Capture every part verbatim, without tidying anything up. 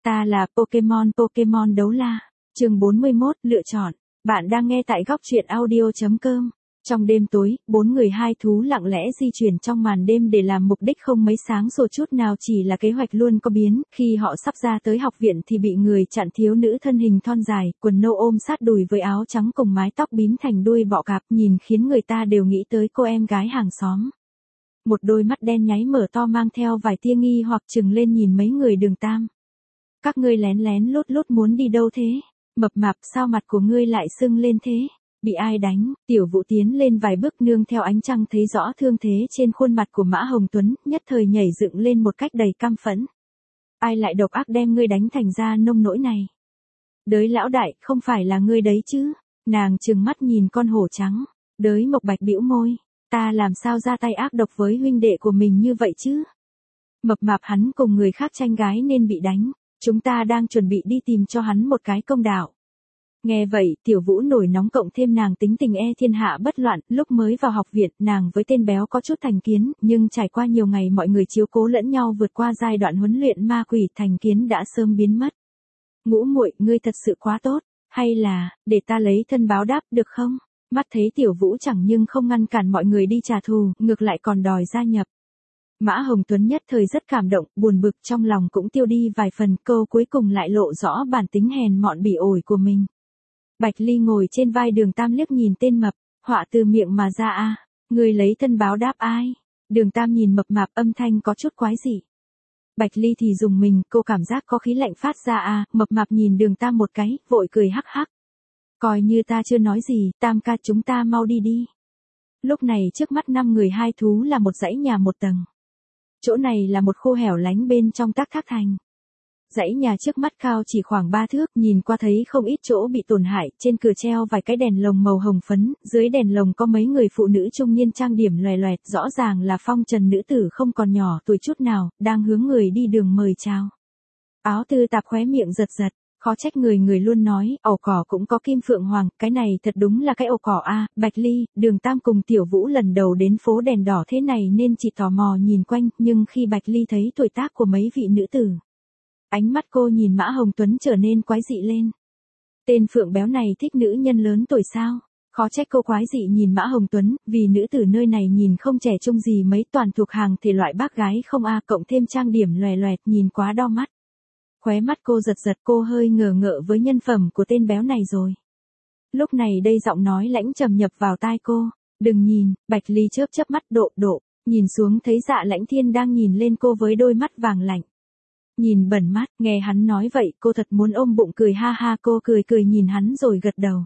Ta là Pokemon Pokemon đấu la. Chương bốn mươi mốt, lựa chọn. Bạn đang nghe tại góc truyện audio chấm com. Trong đêm tối, bốn người hai thú lặng lẽ di chuyển trong màn đêm để làm mục đích không mấy sáng sủa chút nào, chỉ là kế hoạch luôn có biến. Khi họ sắp ra tới học viện thì bị người chặn. Thiếu nữ thân hình thon dài, quần nâu ôm sát đùi với áo trắng cùng mái tóc bím thành đuôi bọ cạp, nhìn khiến người ta đều nghĩ tới cô em gái hàng xóm. Một đôi mắt đen nháy mở to mang theo vài tia nghi hoặc chừng lên nhìn mấy người Đường Tam. Các ngươi lén lén lút lút muốn đi đâu thế? Mập mạp, sao mặt của ngươi lại sưng lên thế? Bị ai đánh? Tiểu Vũ tiến lên vài bước, nương theo ánh trăng thấy rõ thương thế trên khuôn mặt của Mã Hồng Tuấn, nhất thời nhảy dựng lên một cách đầy căm phẫn. Ai lại độc ác đem ngươi đánh thành ra nông nỗi này? Đới lão đại, không phải là ngươi đấy chứ? Nàng trừng mắt nhìn con hổ trắng. Đới Mộc Bạch bĩu môi. Ta làm sao ra tay ác độc với huynh đệ của mình như vậy chứ? Mập mạp, hắn cùng người khác tranh gái nên bị đánh. Chúng ta đang chuẩn bị đi tìm cho hắn một cái công đạo. Nghe vậy, Tiểu Vũ nổi nóng, cộng thêm nàng tính tình e thiên hạ bất loạn, lúc mới vào học viện, nàng với tên béo có chút thành kiến, nhưng trải qua nhiều ngày mọi người chiếu cố lẫn nhau vượt qua giai đoạn huấn luyện ma quỷ, thành kiến đã sớm biến mất. Ngũ muội, ngươi thật sự quá tốt, hay là, để ta lấy thân báo đáp được không? Mắt thấy Tiểu Vũ chẳng nhưng không ngăn cản mọi người đi trả thù, ngược lại còn đòi gia nhập. Mã Hồng Tuấn nhất thời rất cảm động, buồn bực, trong lòng cũng tiêu đi vài phần, câu cuối cùng lại lộ rõ bản tính hèn mọn bỉ ổi của mình. Bạch Ly ngồi trên vai Đường Tam liếc nhìn tên mập, họa từ miệng mà ra a, người lấy thân báo đáp ai? Đường Tam nhìn mập mạp, âm thanh có chút quái dị. Bạch Ly thì dùng mình, cô cảm giác có khí lạnh phát ra a, mập mạp nhìn Đường Tam một cái, vội cười hắc hắc. Coi như ta chưa nói gì, Tam ca, chúng ta mau đi đi. Lúc này trước mắt năm người hai thú là một dãy nhà một tầng. Chỗ này là một khu hẻo lánh bên trong Tắc Thác Thành. Dãy nhà trước mắt cao chỉ khoảng ba thước, nhìn qua thấy không ít chỗ bị tổn hại, trên cửa treo vài cái đèn lồng màu hồng phấn, dưới đèn lồng có mấy người phụ nữ trung niên trang điểm loè loẹt, rõ ràng là phong trần nữ tử không còn nhỏ tuổi chút nào, đang hướng người đi đường mời chào. Áo Tư Tạp khóe miệng giật giật, khó trách người người luôn nói, ổ cỏ cũng có kim phượng hoàng, cái này thật đúng là cái ổ cỏ a. Bạch Ly, Đường Tam cùng Tiểu Vũ lần đầu đến phố đèn đỏ thế này nên chỉ tò mò nhìn quanh, nhưng khi Bạch Ly thấy tuổi tác của mấy vị nữ tử, ánh mắt cô nhìn Mã Hồng Tuấn trở nên quái dị lên. Tên phượng béo này thích nữ nhân lớn tuổi sao? Khó trách cô quái dị nhìn Mã Hồng Tuấn, vì nữ tử nơi này nhìn không trẻ trung gì mấy, toàn thuộc hàng thể loại bác gái không a, cộng thêm trang điểm loè loẹt, nhìn quá đau mắt. Khóe mắt cô giật giật, cô hơi ngờ ngợ với nhân phẩm của tên béo này rồi. Lúc này đây giọng nói lãnh trầm nhập vào tai cô. Đừng nhìn. Bạch Ly chớp chớp mắt, độ độ, nhìn xuống thấy Dạ Lãnh Thiên đang nhìn lên cô với đôi mắt vàng lạnh. Nhìn bẩn mắt, nghe hắn nói vậy, cô thật muốn ôm bụng cười ha ha, cô cười cười nhìn hắn rồi gật đầu.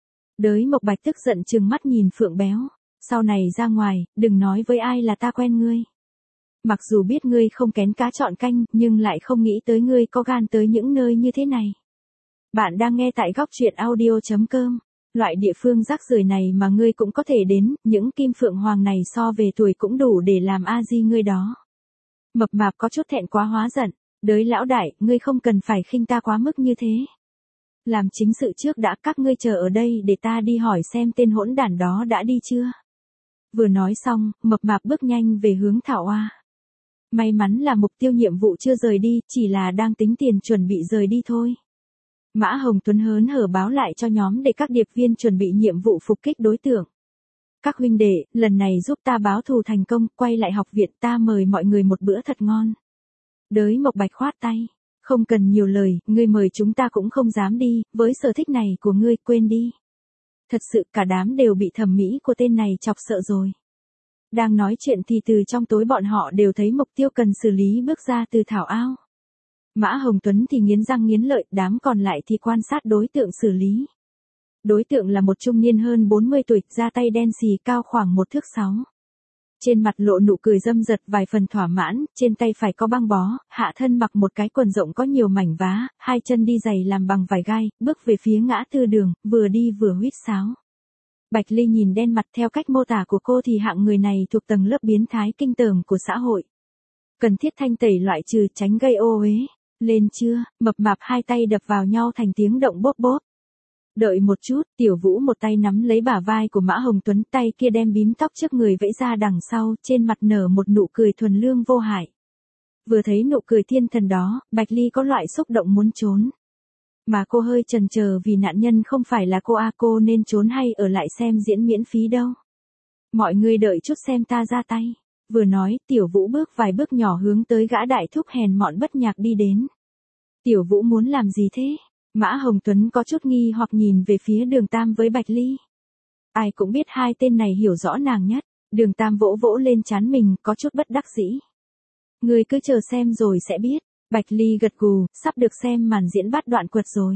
Đới Mộc Bạch tức giận trừng mắt nhìn phượng béo. Sau này ra ngoài, đừng nói với ai là ta quen ngươi. Mặc dù biết ngươi không kén cá chọn canh, nhưng lại không nghĩ tới ngươi có gan tới những nơi như thế này. Bạn đang nghe tại góc truyện audio chấm com. Loại địa phương rác rưởi này mà ngươi cũng có thể đến, những kim phượng hoàng này so về tuổi cũng đủ để làm a di ngươi đó. Mập mạp có chút thẹn quá hóa giận. Đới lão đại, ngươi không cần phải khinh ta quá mức như thế. Làm chính sự trước đã, các ngươi chờ ở đây để ta đi hỏi xem tên hỗn đản đó đã đi chưa. Vừa nói xong, mập mạp bước nhanh về hướng Thảo Oa. May mắn là mục tiêu nhiệm vụ chưa rời đi, chỉ là đang tính tiền chuẩn bị rời đi thôi. Mã Hồng Tuấn hớn hở báo lại cho nhóm để các điệp viên chuẩn bị nhiệm vụ phục kích đối tượng. Các huynh đệ, lần này giúp ta báo thù thành công, quay lại học viện, ta mời mọi người một bữa thật ngon. Đới Mộc Bạch khoát tay. Không cần nhiều lời, ngươi mời chúng ta cũng không dám đi, với sở thích này của ngươi, quên đi. Thật sự cả đám đều bị thẩm mỹ của tên này chọc sợ rồi. Đang nói chuyện thì từ trong tối bọn họ đều thấy mục tiêu cần xử lý bước ra từ thảo ao. Mã Hồng Tuấn thì nghiến răng nghiến lợi, đám còn lại thì quan sát đối tượng xử lý. Đối tượng là một trung niên hơn bốn mươi tuổi, da tay đen xì, cao khoảng một thước sáu. Trên mặt lộ nụ cười dâm dật, vài phần thỏa mãn, trên tay phải có băng bó, hạ thân mặc một cái quần rộng có nhiều mảnh vá, hai chân đi giày làm bằng vải gai, bước về phía ngã tư đường, vừa đi vừa huýt sáo. Bạch Ly nhìn đen mặt, theo cách mô tả của cô thì hạng người này thuộc tầng lớp biến thái kinh tởm của xã hội. Cần thiết thanh tẩy loại trừ, tránh gây ô uế. Lên chưa? Mập mạp hai tay đập vào nhau thành tiếng động bốp bốp. Đợi một chút, Tiểu Vũ một tay nắm lấy bả vai của Mã Hồng Tuấn, tay kia đem bím tóc trước người vẫy ra đằng sau, trên mặt nở một nụ cười thuần lương vô hại. Vừa thấy nụ cười thiên thần đó, Bạch Ly có loại xúc động muốn trốn. Mà cô hơi chần chờ vì nạn nhân không phải là cô a, cô nên trốn hay ở lại xem diễn miễn phí đâu. Mọi người đợi chút xem ta ra tay. Vừa nói, Tiểu Vũ bước vài bước nhỏ hướng tới gã đại thúc hèn mọn bất nhạc đi đến. Tiểu Vũ muốn làm gì thế? Mã Hồng Tuấn có chút nghi hoặc nhìn về phía Đường Tam với Bạch Ly. Ai cũng biết hai tên này hiểu rõ nàng nhất. Đường Tam vỗ vỗ lên trán mình, có chút bất đắc dĩ. Người cứ chờ xem rồi sẽ biết. Bạch Ly gật gù, sắp được xem màn diễn bắt đoạn quật rồi.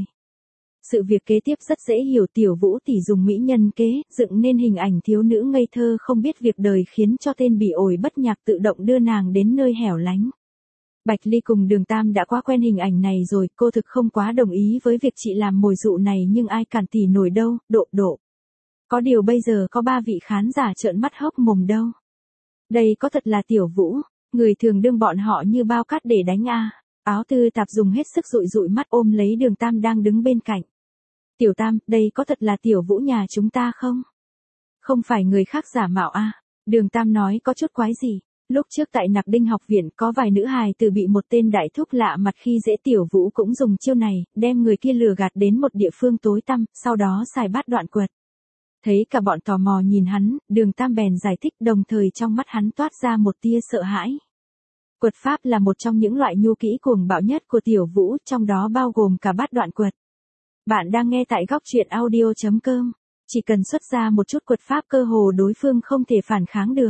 Sự việc kế tiếp rất dễ hiểu, Tiểu Vũ tỷ dùng mỹ nhân kế, dựng nên hình ảnh thiếu nữ ngây thơ không biết việc đời khiến cho tên bị ổi bất nhạc tự động đưa nàng đến nơi hẻo lánh. Bạch Ly cùng Đường Tam đã quá quen hình ảnh này rồi, cô thực không quá đồng ý với việc chị làm mồi dụ này nhưng ai cản tỷ nổi đâu, độ độ. Có điều bây giờ có ba vị khán giả trợn mắt hốc mồm đâu. Đây có thật là Tiểu Vũ, người thường đương bọn họ như bao cát để đánh a. Áo Tư Tạp dùng hết sức dụi dụi mắt ôm lấy Đường Tam đang đứng bên cạnh. Tiểu Tam, đây có thật là Tiểu Vũ nhà chúng ta không? Không phải người khác giả mạo a? Đường Tam nói có chút quái gì. Lúc trước tại Nặc Đinh học viện có vài nữ hài từ bị một tên đại thúc lạ mặt khi dễ Tiểu Vũ cũng dùng chiêu này, đem người kia lừa gạt đến một địa phương tối tăm, sau đó xài bát đoạn quật. Thấy cả bọn tò mò nhìn hắn, Đường Tam bèn giải thích, đồng thời trong mắt hắn toát ra một tia sợ hãi. Quật pháp là một trong những loại nhu kỹ cuồng bạo nhất của Tiểu Vũ, trong đó bao gồm cả bát đoạn quật. Bạn đang nghe tại góc truyện audio chấm com. Chỉ cần xuất ra một chút quật pháp cơ hồ đối phương không thể phản kháng được.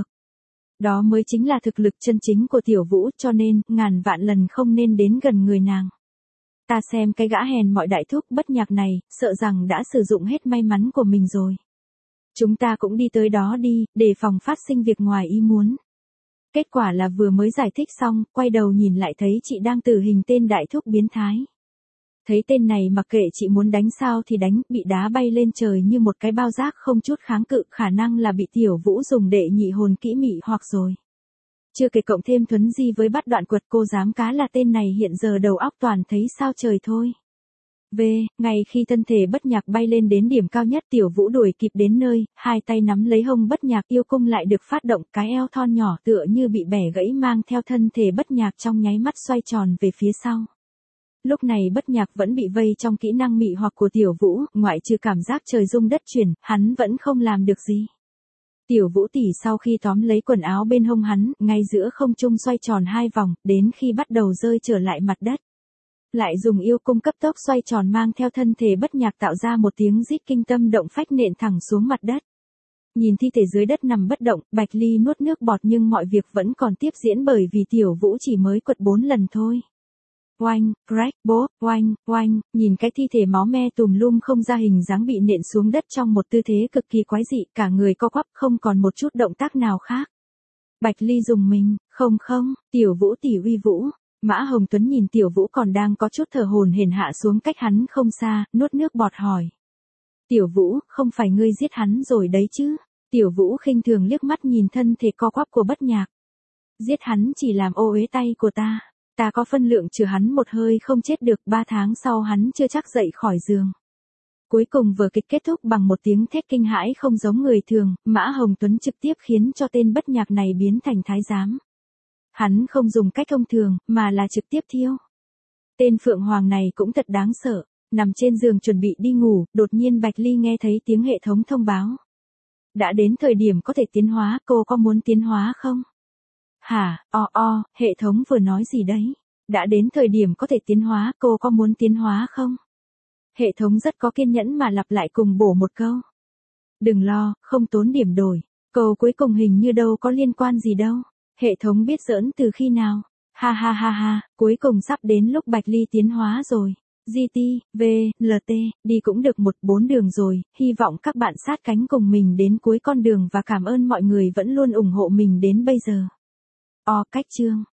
Đó mới chính là thực lực chân chính của Tiểu Vũ, cho nên, ngàn vạn lần không nên đến gần người nàng. Ta xem cái gã hèn mọi đại thúc bất nhạc này, sợ rằng đã sử dụng hết may mắn của mình rồi. Chúng ta cũng đi tới đó đi, để phòng phát sinh việc ngoài ý muốn. Kết quả là vừa mới giải thích xong, quay đầu nhìn lại thấy chị đang tử hình tên đại thúc biến thái. Thấy tên này mặc kệ chị muốn đánh sao thì đánh, bị đá bay lên trời như một cái bao rác không chút kháng cự, khả năng là bị Tiểu Vũ dùng đệ nhị hồn kỹ mị hoặc rồi. Chưa kể cộng thêm thuấn di với bắt đoạn quật, cô dám cá là tên này hiện giờ đầu óc toàn thấy sao trời thôi. V, ngay khi thân thể bất nhạc bay lên đến điểm cao nhất, Tiểu Vũ đuổi kịp đến nơi, hai tay nắm lấy hông bất nhạc, yêu cung lại được phát động, cái eo thon nhỏ tựa như bị bẻ gãy mang theo thân thể bất nhạc trong nháy mắt xoay tròn về phía sau. Lúc này bất nhạc vẫn bị vây trong kỹ năng mị hoặc của Tiểu Vũ, ngoại trừ cảm giác trời rung đất chuyển, hắn vẫn không làm được gì. Tiểu Vũ tỷ sau khi tóm lấy quần áo bên hông hắn, ngay giữa không trung xoay tròn hai vòng, đến khi bắt đầu rơi trở lại mặt đất. Lại dùng yêu cung cấp tốc xoay tròn mang theo thân thể bất nhạc tạo ra một tiếng rít kinh tâm động phách nện thẳng xuống mặt đất. Nhìn thi thể dưới đất nằm bất động, Bạch Ly nuốt nước bọt nhưng mọi việc vẫn còn tiếp diễn bởi vì Tiểu Vũ chỉ mới quật bốn lần thôi. Oanh, crack, bốp, oanh, oanh, nhìn cái thi thể máu me tùm lum không ra hình dáng bị nện xuống đất trong một tư thế cực kỳ quái dị, cả người co quắp không còn một chút động tác nào khác. Bạch Ly dùng mình, không không, Tiểu Vũ tỷ uy vũ. Mã Hồng Tuấn nhìn Tiểu Vũ còn đang có chút thở hổn hển hạ xuống cách hắn không xa, nuốt nước bọt hỏi. Tiểu Vũ, không phải ngươi giết hắn rồi đấy chứ? Tiểu Vũ khinh thường liếc mắt nhìn thân thể co quắp của bất nhạc. Giết hắn chỉ làm ô uế tay của ta. Ta có phân lượng trừ hắn một hơi không chết được, ba tháng sau hắn chưa chắc dậy khỏi giường. Cuối cùng vở kịch kết thúc bằng một tiếng thét kinh hãi không giống người thường, Mã Hồng Tuấn trực tiếp khiến cho tên bất nhạc này biến thành thái giám. Hắn không dùng cách thông thường, mà là trực tiếp thiêu. Tên Phượng Hoàng này cũng thật đáng sợ, nằm trên giường chuẩn bị đi ngủ, đột nhiên Bạch Ly nghe thấy tiếng hệ thống thông báo. Đã đến thời điểm có thể tiến hóa, cô có muốn tiến hóa không? Hả, o o, hệ thống vừa nói gì đấy? Đã đến thời điểm có thể tiến hóa, cô có muốn tiến hóa không? Hệ thống rất có kiên nhẫn mà lặp lại cùng bổ một câu. Đừng lo, không tốn điểm đổi. Câu cuối cùng hình như đâu có liên quan gì đâu. Hệ thống biết giỡn từ khi nào? Ha ha ha ha, cuối cùng sắp đến lúc Bạch Ly tiến hóa rồi. giê tê, V, lờ tê, đi cũng được một bốn đường rồi, hy vọng các bạn sát cánh cùng mình đến cuối con đường và cảm ơn mọi người vẫn luôn ủng hộ mình đến bây giờ. O cách chương.